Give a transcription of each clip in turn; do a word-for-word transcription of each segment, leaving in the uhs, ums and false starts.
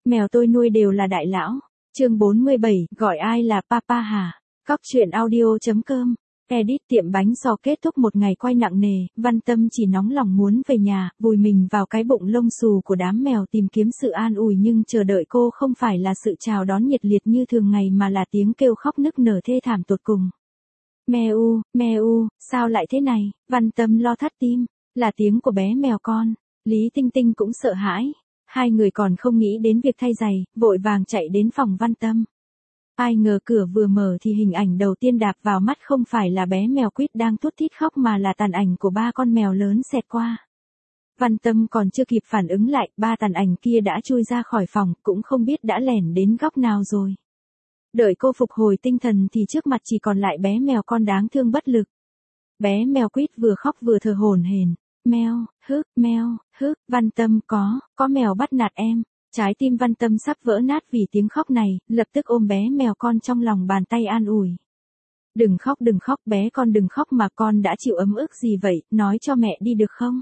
Mèo tôi nuôi đều là đại lão. Chương bốn mươi bảy, gọi ai là papa hả? Cóc truyện audio.com. Edit tiệm bánh giò kết thúc một ngày quay nặng nề, Văn Tâm chỉ nóng lòng muốn về nhà, vùi mình vào cái bụng lông xù của đám mèo tìm kiếm sự an ủi, nhưng chờ đợi cô không phải là sự chào đón nhiệt liệt như thường ngày mà là tiếng kêu khóc nức nở thê thảm tột cùng. Meo, meo, sao lại thế này? Văn Tâm lo thắt tim, là tiếng của bé mèo con. Lý Tinh Tinh cũng sợ hãi. Hai người còn không nghĩ đến việc thay giày, vội vàng chạy đến phòng Văn Tâm. Ai ngờ cửa vừa mở thì hình ảnh đầu tiên đạp vào mắt không phải là bé mèo quýt đang thút thít khóc mà là tàn ảnh của ba con mèo lớn xẹt qua. Văn Tâm còn chưa kịp phản ứng lại, ba tàn ảnh kia đã chui ra khỏi phòng, cũng không biết đã lẻn đến góc nào rồi. Đợi cô phục hồi tinh thần thì trước mặt chỉ còn lại bé mèo con đáng thương bất lực. Bé mèo quýt vừa khóc vừa thở hổn hển. Meo, hức, meo, hức, Văn Tâm có, có mèo bắt nạt em. Trái tim Văn Tâm sắp vỡ nát vì tiếng khóc này, lập tức ôm bé mèo con trong lòng bàn tay an ủi. Đừng khóc đừng khóc bé con đừng khóc mà con đã chịu ấm ức gì vậy, nói cho mẹ đi được không?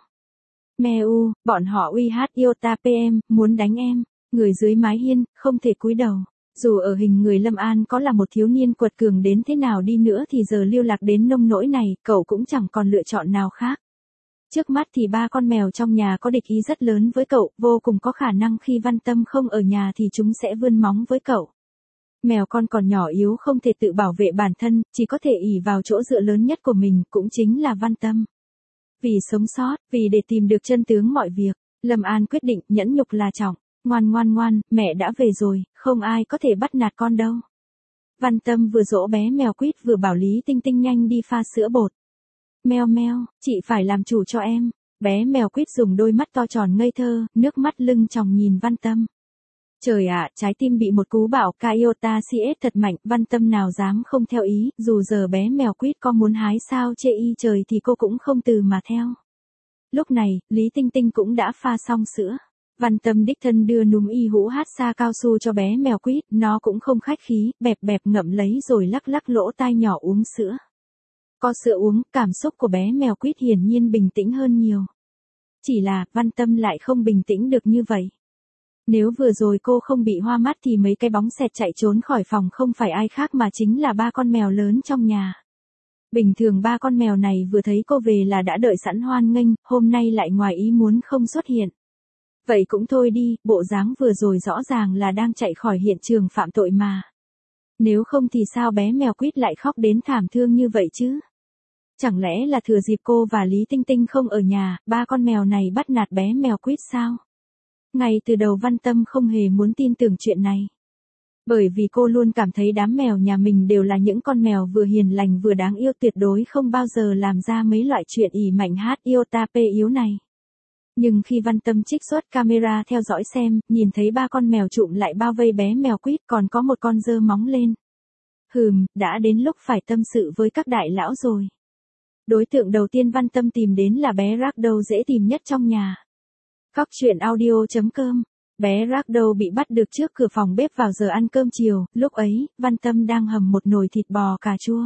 Meo, bọn họ uy hát iota pm, muốn đánh em. Người dưới mái hiên, không thể cúi đầu. Dù ở hình người Lâm An có là một thiếu niên quật cường đến thế nào đi nữa thì giờ lưu lạc đến nông nỗi này, cậu cũng chẳng còn lựa chọn nào khác. Trước mắt thì ba con mèo trong nhà có địch ý rất lớn với cậu, vô cùng có khả năng khi Văn Tâm không ở nhà thì chúng sẽ vươn móng với cậu. Mèo con còn nhỏ yếu không thể tự bảo vệ bản thân, chỉ có thể ỷ vào chỗ dựa lớn nhất của mình, cũng chính là Văn Tâm. Vì sống sót, vì để tìm được chân tướng mọi việc, Lâm An quyết định nhẫn nhục là trọng. Ngoan ngoan ngoan, mẹ đã về rồi, không ai có thể bắt nạt con đâu. Văn Tâm vừa dỗ bé mèo quýt vừa bảo Lý Tinh Tinh nhanh đi pha sữa bột. Meo meo, chị phải làm chủ cho em. Bé mèo quýt dùng đôi mắt to tròn ngây thơ, nước mắt lưng tròng nhìn Văn Tâm. Trời ạ, trái tim bị một cú bão Iota xê ét thật mạnh, Văn Tâm nào dám không theo ý, dù giờ bé mèo quýt có muốn hái sao chê y trời thì cô cũng không từ mà theo. Lúc này, Lý Tinh Tinh cũng đã pha xong sữa. Văn Tâm đích thân đưa núm y hũ hát xa cao su cho bé mèo quýt, nó cũng không khách khí, bẹp bẹp ngậm lấy rồi lắc lắc lỗ tai nhỏ uống sữa. Có sữa uống, cảm xúc của bé mèo quýt hiển nhiên bình tĩnh hơn nhiều. Chỉ là, Văn Tâm lại không bình tĩnh được như vậy. Nếu vừa rồi cô không bị hoa mắt thì mấy cái bóng xẹt chạy trốn khỏi phòng không phải ai khác mà chính là ba con mèo lớn trong nhà. Bình thường ba con mèo này vừa thấy cô về là đã đợi sẵn hoan nghênh, hôm nay lại ngoài ý muốn không xuất hiện. Vậy cũng thôi đi, bộ dáng vừa rồi rõ ràng là đang chạy khỏi hiện trường phạm tội mà. Nếu không thì sao bé mèo quýt lại khóc đến thảm thương như vậy chứ? Chẳng lẽ là thừa dịp cô và Lý Tinh Tinh không ở nhà, ba con mèo này bắt nạt bé mèo quýt sao? Ngay từ đầu Văn Tâm không hề muốn tin tưởng chuyện này. Bởi vì cô luôn cảm thấy đám mèo nhà mình đều là những con mèo vừa hiền lành vừa đáng yêu, tuyệt đối không bao giờ làm ra mấy loại chuyện ỉ mạnh hát iota p yếu này. Nhưng khi Văn Tâm trích xuất camera theo dõi xem, nhìn thấy ba con mèo trụm lại bao vây bé mèo quýt, còn có một con giơ móng lên. Hừm, đã đến lúc phải tâm sự với các đại lão rồi. Đối tượng đầu tiên Văn Tâm tìm đến là bé Ragdoll dễ tìm nhất trong nhà. Cóc truyện audio.com. Bé Ragdoll bị bắt được trước cửa phòng bếp vào giờ ăn cơm chiều, lúc ấy, Văn Tâm đang hầm một nồi thịt bò cà chua.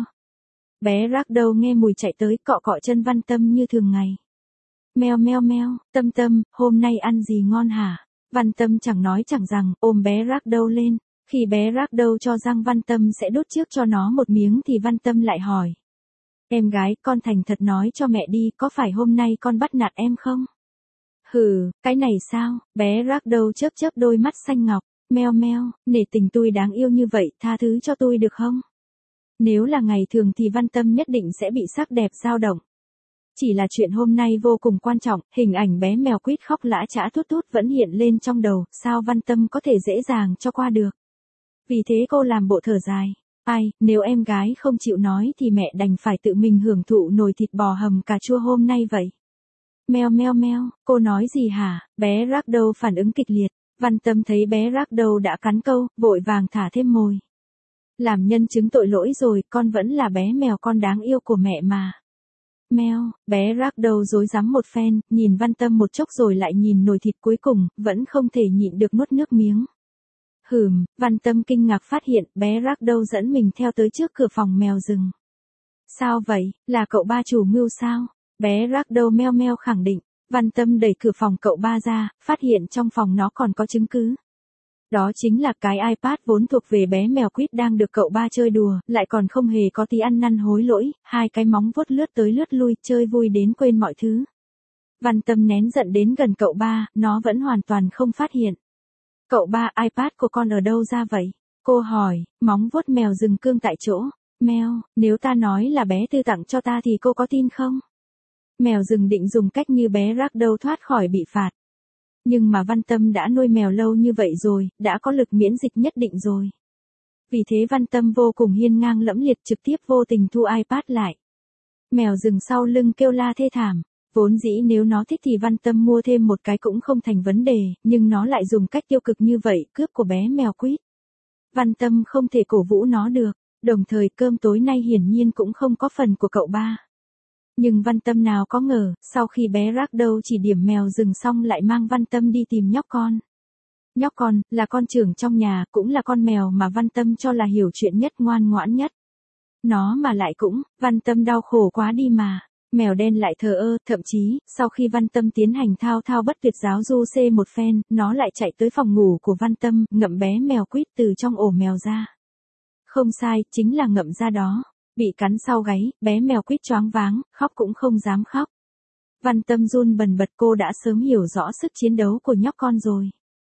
Bé Ragdoll nghe mùi chạy tới cọ cọ chân Văn Tâm như thường ngày. Meo meo meo, Tâm Tâm, hôm nay ăn gì ngon hả? Văn Tâm chẳng nói chẳng rằng, ôm bé Ragdoll lên. Khi bé Ragdoll cho rằng Văn Tâm sẽ đút trước cho nó một miếng thì Văn Tâm lại hỏi. Em gái, con thành thật nói cho mẹ đi, có phải hôm nay con bắt nạt em không? Hừ, cái này sao? Bé Ragdoll chớp chớp đôi mắt xanh ngọc. Meo meo, nể tình tôi đáng yêu như vậy, tha thứ cho tôi được không? Nếu là ngày thường thì Văn Tâm nhất định sẽ bị sắc đẹp dao động. Chỉ là chuyện hôm nay vô cùng quan trọng, hình ảnh bé mèo quýt khóc lã chã thút thút vẫn hiện lên trong đầu, sao Văn Tâm có thể dễ dàng cho qua được. Vì thế cô làm bộ thở dài. Ai, nếu em gái không chịu nói thì mẹ đành phải tự mình hưởng thụ nồi thịt bò hầm cà chua hôm nay vậy. Meo meo meo, cô nói gì hả? Bé Ragdoll phản ứng kịch liệt. Văn Tâm thấy bé Ragdoll đã cắn câu, vội vàng thả thêm mồi. Làm nhân chứng tội lỗi rồi, con vẫn là bé mèo con đáng yêu của mẹ mà. Meo, bé Ragdoll rối rắm một phen, nhìn Văn Tâm một chốc rồi lại nhìn nồi thịt cuối cùng, vẫn không thể nhịn được nuốt nước miếng. Hừm, Văn Tâm kinh ngạc phát hiện bé Ragdoll dẫn mình theo tới trước cửa phòng mèo rừng. Sao vậy, là cậu ba chủ mưu sao? Bé Ragdoll meo meo khẳng định. Văn Tâm đẩy cửa phòng cậu ba ra, phát hiện trong phòng nó còn có chứng cứ. Đó chính là cái iPad vốn thuộc về bé mèo quýt đang được cậu ba chơi đùa, lại còn không hề có tí ăn năn hối lỗi, hai cái móng vuốt lướt tới lướt lui, chơi vui đến quên mọi thứ. Văn Tâm nén giận đến gần cậu ba, nó vẫn hoàn toàn không phát hiện. Cậu ba, iPad của con ở đâu ra vậy? Cô hỏi, móng vuốt mèo dừng cương tại chỗ. Mèo, nếu ta nói là bé Tư tặng cho ta thì cô có tin không? Mèo rừng định dùng cách như bé Ragdoll thoát khỏi bị phạt. Nhưng mà Văn Tâm đã nuôi mèo lâu như vậy rồi, đã có lực miễn dịch nhất định rồi. Vì thế Văn Tâm vô cùng hiên ngang lẫm liệt trực tiếp vô tình thu iPad lại. Mèo rừng sau lưng kêu la thê thảm. Vốn dĩ nếu nó thích thì Văn Tâm mua thêm một cái cũng không thành vấn đề, nhưng nó lại dùng cách tiêu cực như vậy, cướp của bé mèo quýt. Văn Tâm không thể cổ vũ nó được, đồng thời cơm tối nay hiển nhiên cũng không có phần của cậu ba. Nhưng Văn Tâm nào có ngờ, sau khi bé Ragdoll chỉ điểm mèo rừng xong lại mang Văn Tâm đi tìm nhóc con. Nhóc con, là con trưởng trong nhà, cũng là con mèo mà Văn Tâm cho là hiểu chuyện nhất, ngoan ngoãn nhất. Nó mà lại cũng, Văn Tâm đau khổ quá đi mà. Mèo đen lại thờ ơ, thậm chí, sau khi Văn Tâm tiến hành thao thao bất tuyệt giáo du xê một phen, nó lại chạy tới phòng ngủ của Văn Tâm, ngậm bé mèo quýt từ trong ổ mèo ra. Không sai, chính là ngậm ra đó. Bị cắn sau gáy, bé mèo quýt choáng váng, khóc cũng không dám khóc. Văn Tâm run bần bật, cô đã sớm hiểu rõ sức chiến đấu của nhóc con rồi.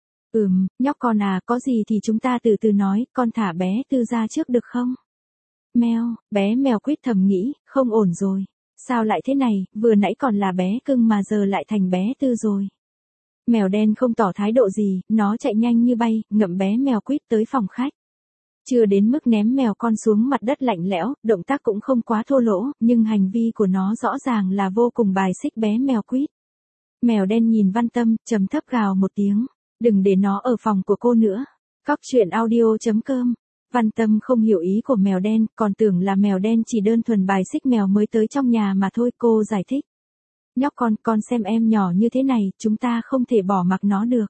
Ừm, nhóc con à, có gì thì chúng ta từ từ nói, con thả bé Tư ra trước được không? Mèo, bé mèo quýt thầm nghĩ, không ổn rồi. Sao lại thế này, vừa nãy còn là bé cưng mà giờ lại thành bé Tư rồi. Mèo đen không tỏ thái độ gì, nó chạy nhanh như bay, ngậm bé mèo quýt tới phòng khách. Chưa đến mức ném mèo con xuống mặt đất lạnh lẽo, động tác cũng không quá thô lỗ, nhưng hành vi của nó rõ ràng là vô cùng bài xích bé mèo quýt. Mèo đen nhìn Văn Tâm, trầm thấp gào một tiếng, đừng để nó ở phòng của cô nữa. Cóc truyện audio chấm com. Văn Tâm không hiểu ý của mèo đen, còn tưởng là mèo đen chỉ đơn thuần bài xích mèo mới tới trong nhà mà thôi, cô giải thích. Nhóc con, con xem em nhỏ như thế này, chúng ta không thể bỏ mặc nó được.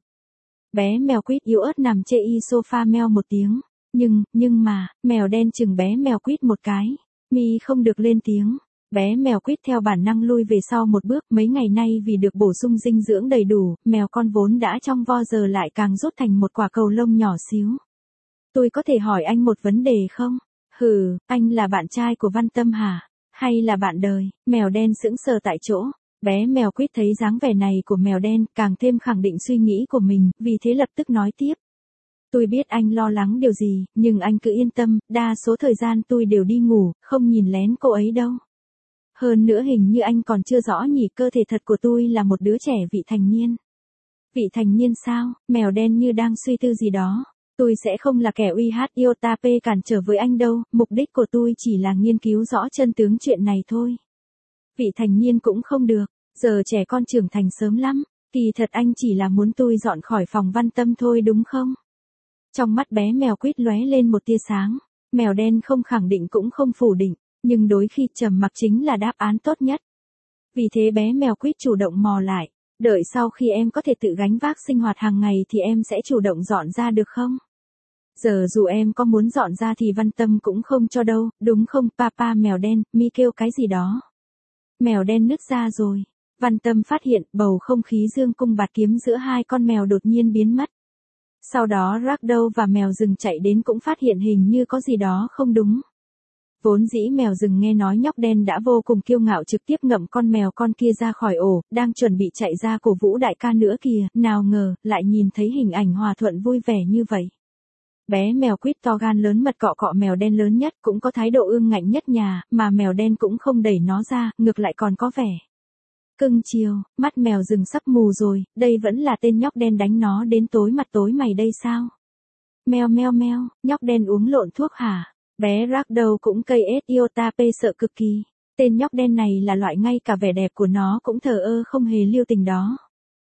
Bé mèo quýt yếu ớt nằm chê y sofa meo một tiếng. Nhưng, nhưng mà, mèo đen chừng bé mèo quýt một cái. Mi không được lên tiếng. Bé mèo quýt theo bản năng lui về sau một bước, mấy ngày nay vì được bổ sung dinh dưỡng đầy đủ, mèo con vốn đã trong vo giờ lại càng rút thành một quả cầu lông nhỏ xíu. Tôi có thể hỏi anh một vấn đề không? Hừ, anh là bạn trai của Văn Tâm hả? Hay là bạn đời? Mèo đen sững sờ tại chỗ. Bé mèo quýt thấy dáng vẻ này của mèo đen, càng thêm khẳng định suy nghĩ của mình, vì thế lập tức nói tiếp. Tôi biết anh lo lắng điều gì, nhưng anh cứ yên tâm, đa số thời gian tôi đều đi ngủ, không nhìn lén cô ấy đâu. Hơn nữa hình như anh còn chưa rõ nhỉ, cơ thể thật của tôi là một đứa trẻ vị thành niên. Vị thành niên sao? Mèo đen như đang suy tư gì đó. Tôi sẽ không là kẻ uy hát iota p cản trở với anh đâu, mục đích của tôi chỉ là nghiên cứu rõ chân tướng chuyện này thôi. Vị thành niên cũng không được, giờ trẻ con trưởng thành sớm lắm, kỳ thật anh chỉ là muốn tôi dọn khỏi phòng Văn Tâm thôi đúng không? Trong mắt bé mèo quýt lóe lên một tia sáng, mèo đen không khẳng định cũng không phủ định, nhưng đôi khi trầm mặc chính là đáp án tốt nhất. Vì thế bé mèo quýt chủ động mò lại, đợi sau khi em có thể tự gánh vác sinh hoạt hàng ngày thì em sẽ chủ động dọn ra được không? Giờ dù em có muốn dọn ra thì Văn Tâm cũng không cho đâu, đúng không papa? Mèo đen, mi kêu cái gì đó. Mèo đen nứt ra rồi. Văn Tâm phát hiện bầu không khí dương cung bạt kiếm giữa hai con mèo đột nhiên biến mất. Sau đó Ragdoll và mèo rừng chạy đến cũng phát hiện hình như có gì đó không đúng. Vốn dĩ mèo rừng nghe nói nhóc đen đã vô cùng kiêu ngạo trực tiếp ngậm con mèo con kia ra khỏi ổ, đang chuẩn bị chạy ra cổ vũ đại ca nữa kìa, nào ngờ, lại nhìn thấy hình ảnh hòa thuận vui vẻ như vậy. Bé mèo quýt to gan lớn mật cọ cọ mèo đen lớn nhất, cũng có thái độ ương ngạnh nhất nhà, mà mèo đen cũng không đẩy nó ra, ngược lại còn có vẻ cưng chiều. Mắt mèo rừng sắp mù rồi, đây vẫn là tên nhóc đen đánh nó đến tối mặt tối mày đây sao? Meo meo meo, nhóc đen uống lộn thuốc hả? Bé Ragdoll cũng cây ết iota p sợ cực kỳ. Tên nhóc đen này là loại ngay cả vẻ đẹp của nó cũng thờ ơ không hề lưu tình đó.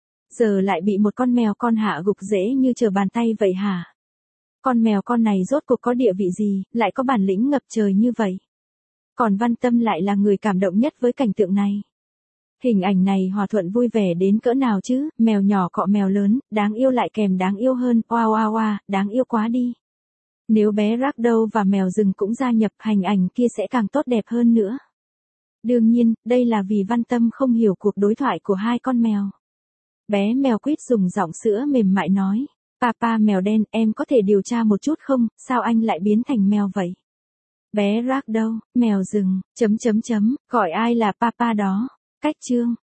Giờ lại bị một con mèo con hạ gục dễ như trở bàn tay vậy hả? Con mèo con này rốt cuộc có địa vị gì, lại có bản lĩnh ngập trời như vậy? Còn Văn Tâm lại là người cảm động nhất với cảnh tượng này. Hình ảnh này hòa thuận vui vẻ đến cỡ nào chứ, mèo nhỏ cọ mèo lớn, đáng yêu lại kèm đáng yêu hơn, oa oa oa, đáng yêu quá đi. Nếu bé Ragdoll và mèo rừng cũng gia nhập, hình ảnh kia sẽ càng tốt đẹp hơn nữa. Đương nhiên, đây là vì Văn Tâm không hiểu cuộc đối thoại của hai con mèo. Bé mèo quýt dùng giọng sữa mềm mại nói, Papa mèo đen, em có thể điều tra một chút không, sao anh lại biến thành mèo vậy? Bé Rác đâu, mèo rừng, chấm chấm chấm, gọi ai là papa đó? Cách chương.